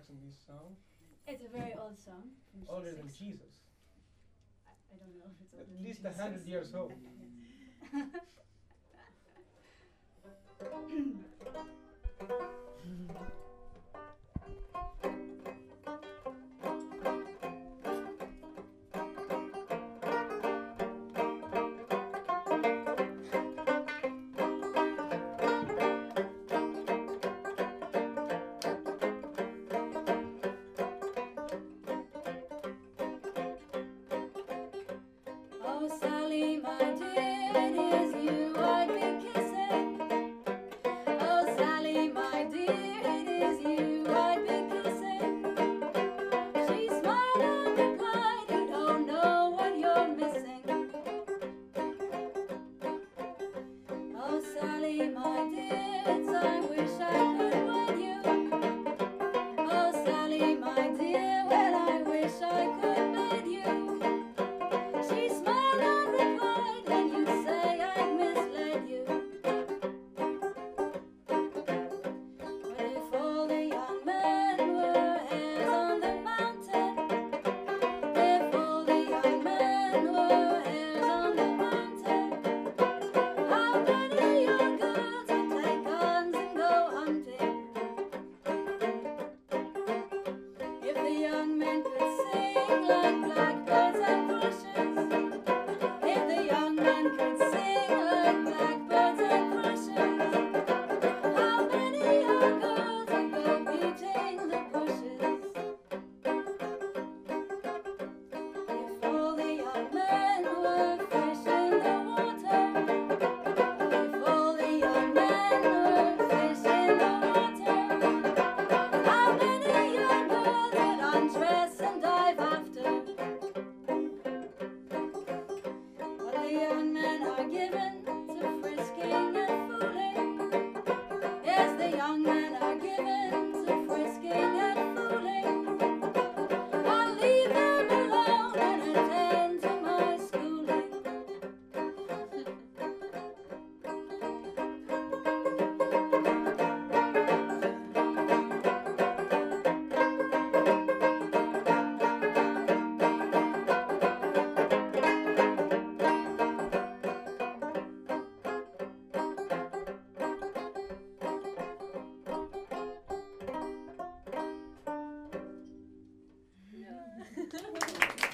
in this song? It's a very old song. From Older than 66. Jesus. I don't know if it's older At than least Jesus. 100 years old. Oh, Sally, my dear, it is you I'd be kissing. Oh, Sally, my dear, it is you I'd be kissing. She smiled and replied, you don't know what you're missing. Oh, Sally, my dear, it's I wish I could wed you. Oh, Sally, my dear, well, I wish I could bid you. She smiled and replied, when you say I misled you. But if all the young men were hares on the mountain, if all the young men were hares on the mountain, how many young girls would take guns and go hunting? If the young men could sing like blackbirds and thrushes, if the young men could sing like blackbirds and thrushes, how many young girls would go beating the bushes? If all the young men were fish in the water, if all the young men were fish in the water, how many young girls would undress and dive after? But the young men are given to frisking and fooling. Yes, the young men are given to frisking and fooling. I'll leave them alone and attend to my schooling. No.